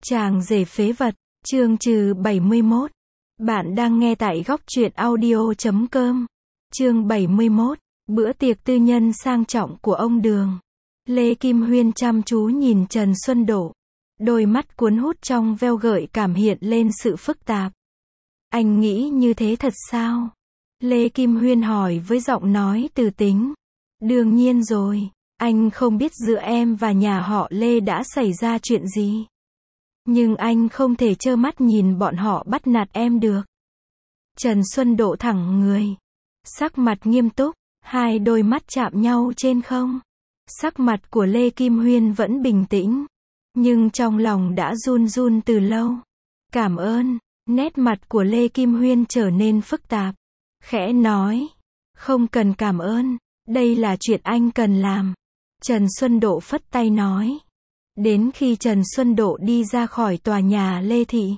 Chàng rể phế vật, chương trừ 71. Bạn đang nghe tại góc truyện audio.com. Chương 71. Bữa tiệc tư nhân sang trọng của ông Đường. Lê Kim Huyên chăm chú nhìn Trần Xuân Độ. Đôi mắt cuốn hút trong veo gợi cảm hiện lên sự phức tạp. Anh nghĩ như thế thật sao? Lê Kim Huyên hỏi với giọng nói từ tính. Đương nhiên rồi, anh không biết giữa em và nhà họ Lê đã xảy ra chuyện gì. Nhưng anh không thể trơ mắt nhìn bọn họ bắt nạt em được. Trần Xuân Độ thẳng người. Sắc mặt nghiêm túc, hai đôi mắt chạm nhau trên không. Sắc mặt của Lê Kim Huyên vẫn bình tĩnh. Nhưng trong lòng đã run run từ lâu. Cảm ơn. Nét mặt của Lê Kim Huyên trở nên phức tạp. Khẽ nói. Không cần cảm ơn. Đây là chuyện anh cần làm. Trần Xuân Độ phất tay nói. Đến khi Trần Xuân Độ đi ra khỏi tòa nhà Lê Thị.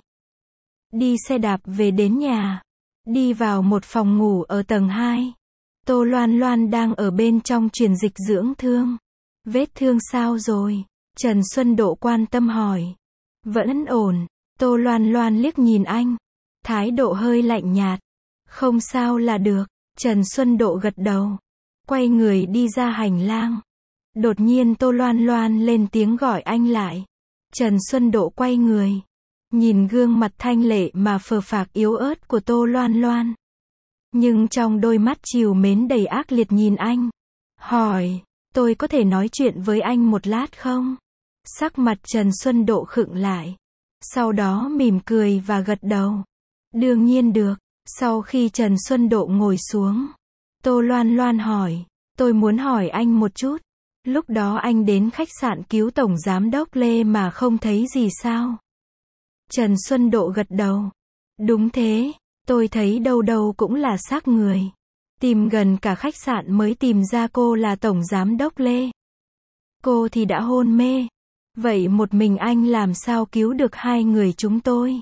Đi xe đạp về đến nhà. Đi vào một phòng ngủ ở tầng 2. Tô Loan Loan đang ở bên trong truyền dịch dưỡng thương. Vết thương sao rồi? Trần Xuân Độ quan tâm hỏi. Vẫn ổn. Tô Loan Loan liếc nhìn anh. Thái độ hơi lạnh nhạt. Không sao là được. Trần Xuân Độ gật đầu. Quay người đi ra hành lang. Đột nhiên Tô Loan Loan lên tiếng gọi anh lại. Trần Xuân Độ quay người. Nhìn gương mặt thanh lệ mà phờ phạc yếu ớt của Tô Loan Loan. Nhưng trong đôi mắt trìu mến đầy ác liệt nhìn anh. Hỏi, tôi có thể nói chuyện với anh một lát không? Sắc mặt Trần Xuân Độ khựng lại. Sau đó mỉm cười và gật đầu. Đương nhiên được. Sau khi Trần Xuân Độ ngồi xuống. Tô Loan Loan hỏi, tôi muốn hỏi anh một chút. Lúc đó anh đến khách sạn cứu Tổng Giám đốc Lê mà không thấy gì sao? Trần Xuân Độ gật đầu. Đúng thế, tôi thấy đâu đâu cũng là xác người. Tìm gần cả khách sạn mới tìm ra cô là Tổng Giám đốc Lê. Cô thì đã hôn mê. Vậy một mình anh làm sao cứu được hai người chúng tôi?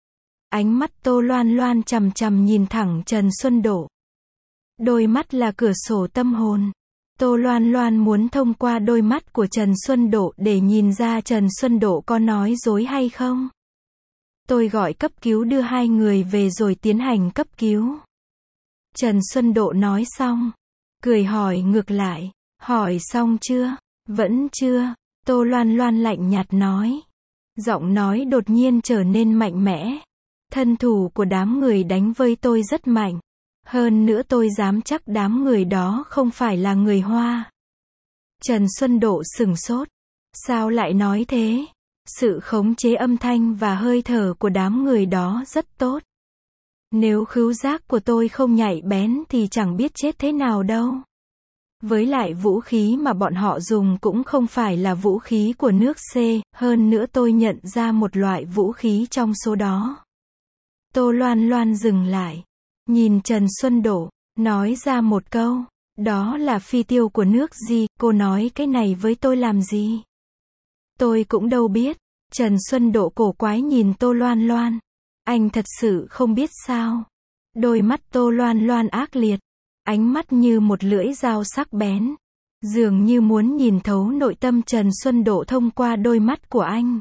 Ánh mắt Tô Loan Loan chằm chằm nhìn thẳng Trần Xuân Độ. Đôi mắt là cửa sổ tâm hồn. Tô Loan Loan muốn thông qua đôi mắt của Trần Xuân Độ để nhìn ra Trần Xuân Độ có nói dối hay không. Tôi gọi cấp cứu đưa hai người về rồi tiến hành cấp cứu. Trần Xuân Độ nói xong. Cười hỏi ngược lại. Hỏi xong chưa? Vẫn chưa. Tô Loan Loan lạnh nhạt nói. Giọng nói đột nhiên trở nên mạnh mẽ. Thân thủ của đám người đánh với tôi rất mạnh. Hơn nữa tôi dám chắc đám người đó không phải là người Hoa. Trần Xuân Độ sửng sốt. Sao lại nói thế? Sự khống chế âm thanh và hơi thở của đám người đó rất tốt. Nếu khứu giác của tôi không nhạy bén thì chẳng biết chết thế nào đâu. Với lại vũ khí mà bọn họ dùng cũng không phải là vũ khí của nước C, hơn nữa tôi nhận ra một loại vũ khí trong số đó. Tô Loan Loan dừng lại. Nhìn Trần Xuân Độ, nói ra một câu. Đó là phi tiêu của nước gì, cô nói cái này với tôi làm gì? Tôi cũng đâu biết. Trần Xuân Độ cổ quái nhìn Tô Loan Loan. Anh thật sự không biết sao? Đôi mắt Tô Loan Loan ác liệt. Ánh mắt như một lưỡi dao sắc bén. Dường như muốn nhìn thấu nội tâm Trần Xuân Độ thông qua đôi mắt của anh.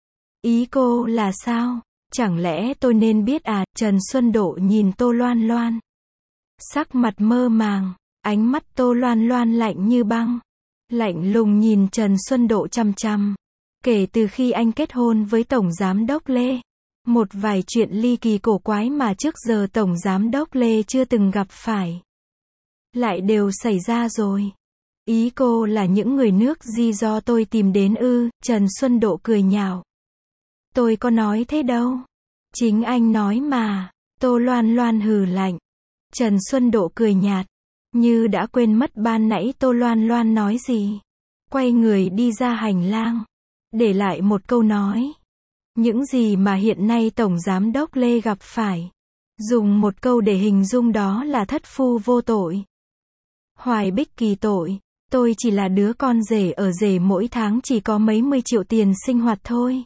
Ý cô là sao? Chẳng lẽ tôi nên biết à? Trần Xuân Độ nhìn Tô Loan Loan. Sắc mặt mơ màng. Ánh mắt Tô Loan Loan lạnh như băng. Lạnh lùng nhìn Trần Xuân Độ chằm chằm. Kể từ khi anh kết hôn với Tổng Giám đốc Lê. Một vài chuyện ly kỳ cổ quái mà trước giờ Tổng Giám đốc Lê chưa từng gặp phải. Lại đều xảy ra rồi. Ý cô là những người nước gì do tôi tìm đến ư? Trần Xuân Độ cười nhạo. Tôi có nói thế đâu. Chính anh nói mà. Tô Loan Loan hừ lạnh. Trần Xuân Độ cười nhạt. Như đã quên mất ban nãy Tô Loan Loan nói gì. Quay người đi ra hành lang. Để lại một câu nói. Những gì mà hiện nay Tổng Giám đốc Lê gặp phải. Dùng một câu để hình dung đó là thất phu vô tội. Hoài Bích kỳ tội. Tôi chỉ là đứa con rể ở rể mỗi tháng chỉ có mấy mươi triệu tiền sinh hoạt thôi.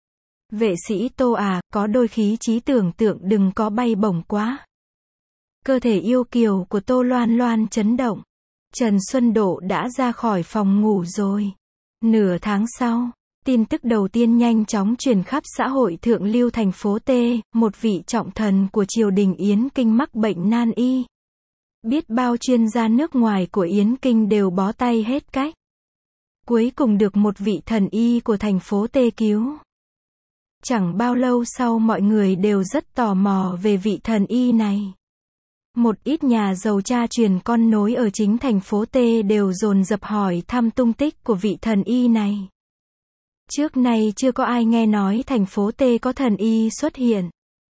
Vệ sĩ Tô à, có đôi khi trí tưởng tượng đừng có bay bổng quá. Cơ thể yêu kiều của Tô Loan Loan chấn động. Trần Xuân Độ đã ra khỏi phòng ngủ rồi. Nửa tháng sau, Tin tức đầu tiên nhanh chóng truyền khắp xã hội thượng lưu thành phố T, một vị trọng thần của triều đình Yến Kinh mắc bệnh nan y. Biết bao chuyên gia nước ngoài của Yến Kinh đều bó tay hết cách. Cuối cùng được một vị thần y của thành phố T cứu. Chẳng bao lâu sau mọi người đều rất tò mò về vị thần y này. Một ít nhà giàu cha truyền con nối ở chính thành phố T đều dồn dập hỏi thăm tung tích của vị thần y này. Trước nay chưa có ai nghe nói thành phố T có thần y xuất hiện.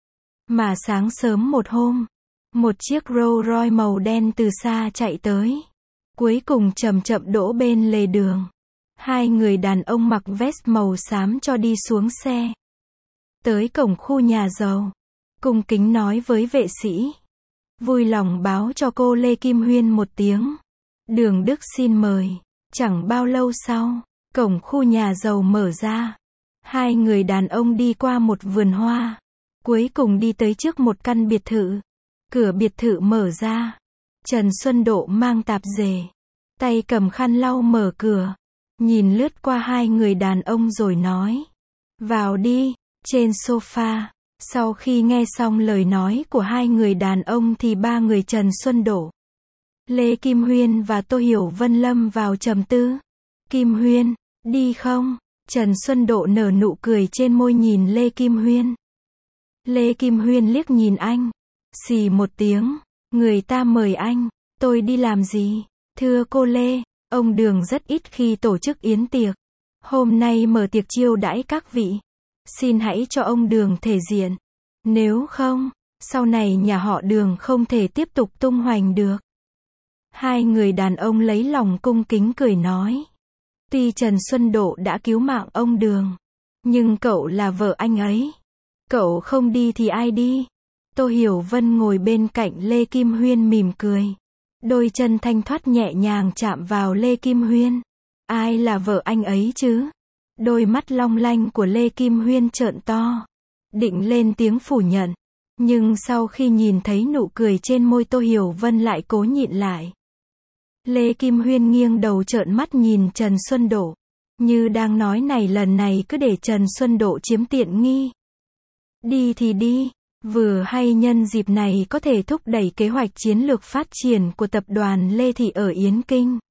Mà sáng sớm một hôm, một chiếc Rolls Royce màu đen từ xa chạy tới. Cuối cùng chậm chậm đỗ bên lề đường. Hai người đàn ông mặc vest màu xám cho đi xuống xe. Tới cổng khu nhà giàu. Cung kính nói với vệ sĩ. Vui lòng báo cho cô Lê Kim Huyên một tiếng. Đường Đức xin mời. Chẳng bao lâu sau, cổng khu nhà giàu mở ra. Hai người đàn ông đi qua một vườn hoa. Cuối cùng đi tới trước một căn biệt thự. Cửa biệt thự mở ra. Trần Xuân Độ mang tạp dề. Tay cầm khăn lau mở cửa. Nhìn lướt qua hai người đàn ông rồi nói. Vào đi, trên sofa. Sau khi nghe xong lời nói của hai người đàn ông thì ba người Trần Xuân Độ, Lê Kim Huyên và Tô Hiểu Vân lâm vào trầm tư. Kim Huyên, đi không? Trần Xuân Độ nở nụ cười trên môi nhìn Lê Kim Huyên. Lê Kim Huyên liếc nhìn anh. Xì một tiếng. Người ta mời anh. Tôi đi làm gì? Thưa cô Lê, ông Đường rất ít khi tổ chức yến tiệc. Hôm nay mở tiệc chiêu đãi các vị. Xin hãy cho ông Đường thể diện. Nếu không, sau này nhà họ Đường không thể tiếp tục tung hoành được. Hai người đàn ông lấy lòng cung kính cười nói. Tuy Trần Xuân Độ đã cứu mạng ông Đường, nhưng cậu là vợ anh ấy. Cậu không đi thì ai đi? Tô Hiểu Vân ngồi bên cạnh Lê Kim Huyên mỉm cười. Đôi chân thanh thoát nhẹ nhàng chạm vào Lê Kim Huyên. Ai là vợ anh ấy chứ? Đôi mắt long lanh của Lê Kim Huyên trợn to. Định lên tiếng phủ nhận. Nhưng sau khi nhìn thấy nụ cười trên môi Tô Hiểu Vân lại cố nhịn lại. Lê Kim Huyên nghiêng đầu trợn mắt nhìn Trần Xuân Độ. Như đang nói này lần này cứ để Trần Xuân Độ chiếm tiện nghi. Đi thì đi. Vừa hay nhân dịp này có thể thúc đẩy kế hoạch chiến lược phát triển của tập đoàn Lê Thị ở Yến Kinh.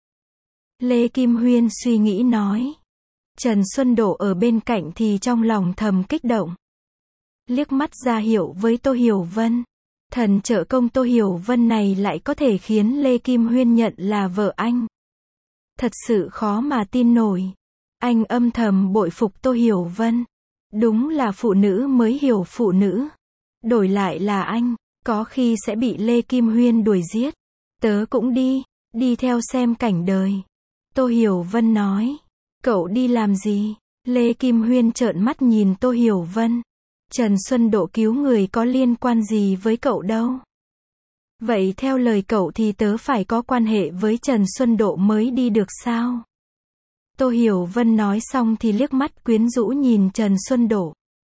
Lê Kim Huyên suy nghĩ nói. Trần Xuân Độ ở bên cạnh thì trong lòng thầm kích động. Liếc mắt ra hiệu với Tô Hiểu Vân. Thần trợ công Tô Hiểu Vân này lại có thể khiến Lê Kim Huyên nhận là vợ anh. Thật sự khó mà tin nổi. Anh âm thầm bội phục Tô Hiểu Vân. Đúng là phụ nữ mới hiểu phụ nữ. Đổi lại là anh, có khi sẽ bị Lê Kim Huyên đuổi giết. Tớ cũng đi theo xem cảnh đời. Tô Hiểu Vân nói. Cậu đi làm gì? Lê Kim Huyên trợn mắt nhìn Tô Hiểu Vân. Trần Xuân Độ cứu người có liên quan gì với cậu đâu. Vậy theo lời cậu thì tớ phải có quan hệ với Trần Xuân Độ mới đi được sao? Tô Hiểu Vân nói xong thì liếc mắt quyến rũ nhìn Trần Xuân Độ.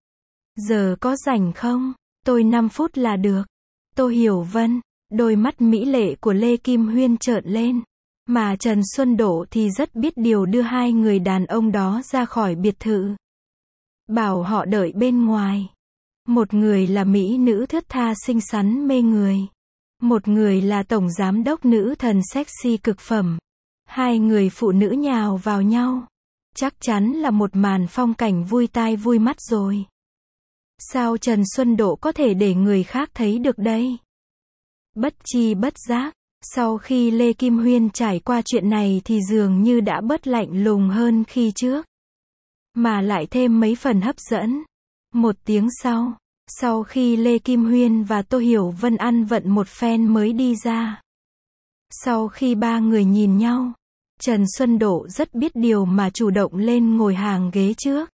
Giờ có rảnh không? Tôi 5 phút là được. Tô Hiểu Vân, đôi mắt mỹ lệ của Lê Kim Huyên trợn lên. Mà Trần Xuân Độ thì rất biết điều đưa hai người đàn ông đó ra khỏi biệt thự. Bảo họ đợi bên ngoài. Một người là mỹ nữ thướt tha xinh xắn mê người. Một người là tổng giám đốc nữ thần sexy cực phẩm. Hai người phụ nữ nhào vào nhau. Chắc chắn là một màn phong cảnh vui tai vui mắt rồi. Sao Trần Xuân Độ có thể để người khác thấy được đây? Bất chi bất giác, sau khi Lê Kim Huyên trải qua chuyện này thì dường như đã bớt lạnh lùng hơn khi trước. Mà lại thêm mấy phần hấp dẫn. Một tiếng sau khi Lê Kim Huyên và Tô Hiểu Vân ăn vận một phen mới đi ra. Sau khi ba người nhìn nhau, Trần Xuân Độ rất biết điều mà chủ động lên ngồi hàng ghế trước.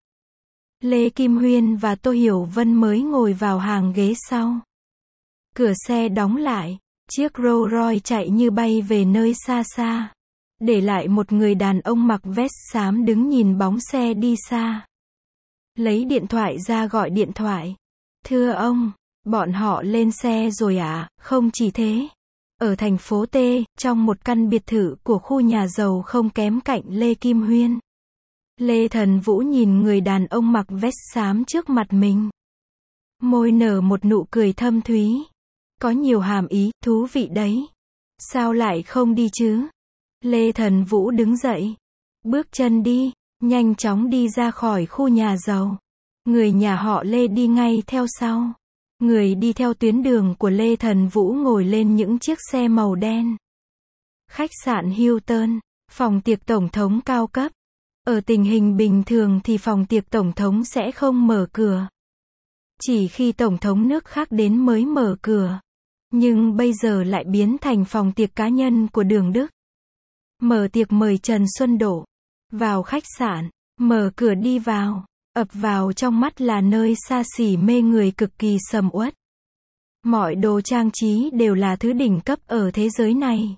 Lê Kim Huyên và Tô Hiểu Vân mới ngồi vào hàng ghế sau. Cửa xe đóng lại, chiếc Rolls Royce chạy như bay về nơi xa xa. Để lại một người đàn ông mặc vest xám đứng nhìn bóng xe đi xa. Lấy điện thoại ra gọi điện thoại. Thưa ông, bọn họ lên xe rồi ạ? Không chỉ thế. Ở thành phố T, trong một căn biệt thự của khu nhà giàu không kém cạnh Lê Kim Huyên. Lê Thần Vũ nhìn người đàn ông mặc vest xám trước mặt mình. Môi nở một nụ cười thâm thúy. Có nhiều hàm ý, thú vị đấy. Sao lại không đi chứ? Lê Thần Vũ đứng dậy. Bước chân đi, nhanh chóng đi ra khỏi khu nhà giàu. Người nhà họ Lê đi ngay theo sau. Người đi theo tuyến đường của Lê Thần Vũ ngồi lên những chiếc xe màu đen. Khách sạn Hilton, phòng tiệc tổng thống cao cấp. Ở tình hình bình thường thì phòng tiệc tổng thống sẽ không mở cửa. Chỉ khi tổng thống nước khác đến mới mở cửa. Nhưng bây giờ lại biến thành phòng tiệc cá nhân của Đường Đức. Mở tiệc mời Trần Xuân Đỗ. Vào khách sạn, mở cửa đi vào. Ập vào trong mắt là nơi xa xỉ mê người cực kỳ sầm uất. Mọi đồ trang trí đều là thứ đỉnh cấp ở thế giới này.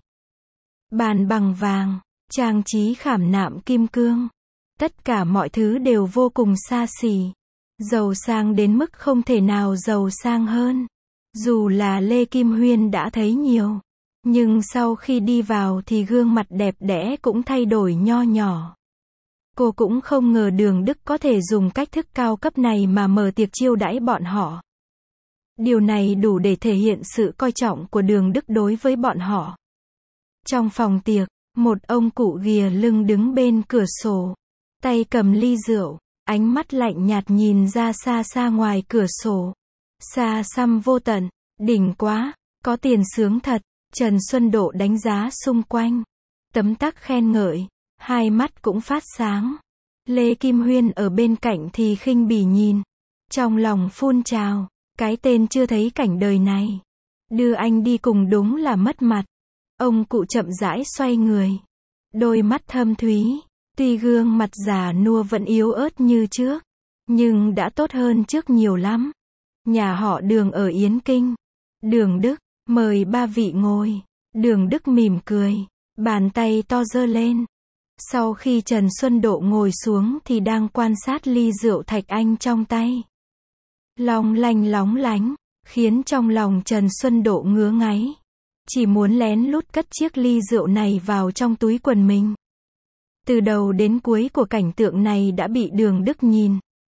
Bàn bằng vàng, trang trí khảm nạm kim cương. Tất cả mọi thứ đều vô cùng xa xỉ. Giàu sang đến mức không thể nào giàu sang hơn. Dù là Lê Kim Huyên đã thấy nhiều. Nhưng sau khi đi vào thì gương mặt đẹp đẽ cũng thay đổi nho nhỏ. Cô cũng không ngờ Đường Đức có thể dùng cách thức cao cấp này mà mở tiệc chiêu đãi bọn họ. Điều này đủ để thể hiện sự coi trọng của Đường Đức đối với bọn họ. Trong phòng tiệc, một ông cụ ghìa lưng đứng bên cửa sổ. Tay cầm ly rượu, ánh mắt lạnh nhạt nhìn ra xa xa ngoài cửa sổ. Xa xăm vô tận, đỉnh quá, có tiền sướng thật. Trần Xuân Đỗ đánh giá xung quanh. Tấm tắc khen ngợi, hai mắt cũng phát sáng. Lê Kim Huyên ở bên cạnh thì khinh bỉ nhìn. Trong lòng phun trào, cái tên chưa thấy cảnh đời này. Đưa anh đi cùng đúng là mất mặt. Ông cụ chậm rãi xoay người. Đôi mắt thâm thúy, tuy gương mặt già nua vẫn yếu ớt như trước. Nhưng đã tốt hơn trước nhiều lắm. Nhà họ Đường ở Yến Kinh. Đường Đức, mời ba vị ngồi. Đường Đức mỉm cười, bàn tay to giơ lên. Sau khi Trần Xuân Đỗ ngồi xuống thì đang quan sát ly rượu Thạch Anh trong tay. Long lanh lóng lánh, khiến trong lòng Trần Xuân Đỗ ngứa ngáy. Chỉ muốn lén lút cất chiếc ly rượu này vào trong túi quần mình. Từ đầu đến cuối của cảnh tượng này đã bị Đường Đức nhìn.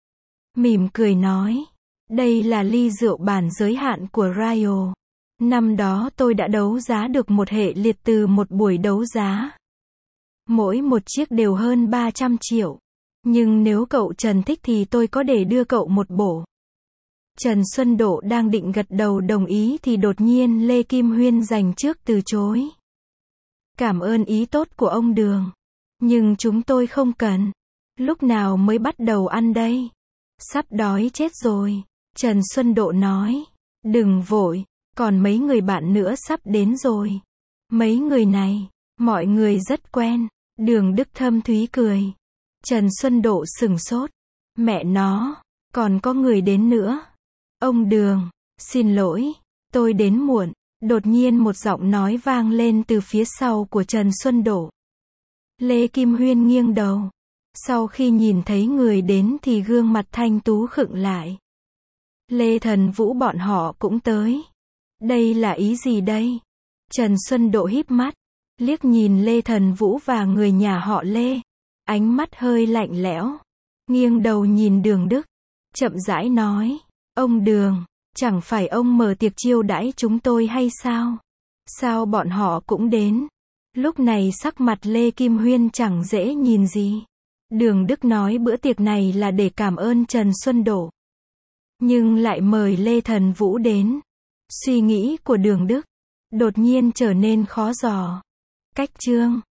Mỉm cười nói, đây là ly rượu bản giới hạn của Royal. Năm đó tôi đã đấu giá được một hệ liệt từ một buổi đấu giá. Mỗi một chiếc đều hơn 300 triệu. Nhưng nếu cậu Trần thích thì tôi có để đưa cậu một bộ. Trần Xuân Đỗ đang định gật đầu đồng ý thì đột nhiên Lê Kim Huyên giành trước từ chối. Cảm ơn ý tốt của ông Đường. Nhưng chúng tôi không cần. Lúc nào mới bắt đầu ăn đây? Sắp đói chết rồi. Trần Xuân Đỗ nói. Đừng vội, còn mấy người bạn nữa sắp đến rồi. Mấy người này, mọi người rất quen. Đường Đức thâm thúy cười. Trần Xuân Đỗ sửng sốt. Mẹ nó, còn có người đến nữa. Ông Đường, xin lỗi, tôi đến muộn. Đột nhiên một giọng nói vang lên từ phía sau của Trần Xuân Đỗ. Lê Kim Huyên nghiêng đầu. Sau khi nhìn thấy người đến thì gương mặt thanh tú khựng lại. Lê Thần Vũ bọn họ cũng tới. Đây là ý gì đây? Trần Xuân Đỗ híp mắt, liếc nhìn Lê Thần Vũ và người nhà họ Lê. Ánh mắt hơi lạnh lẽo. Nghiêng đầu nhìn Đường Đức. Chậm rãi nói. Ông Đường, chẳng phải ông mở tiệc chiêu đãi chúng tôi hay sao? Sao bọn họ cũng đến? Lúc này sắc mặt Lê Kim Huyên chẳng dễ nhìn gì. Đường Đức nói bữa tiệc này là để cảm ơn Trần Xuân Đỗ. Nhưng lại mời Lê Thần Vũ đến. Suy nghĩ của Đường Đức đột nhiên trở nên khó dò. Cách chương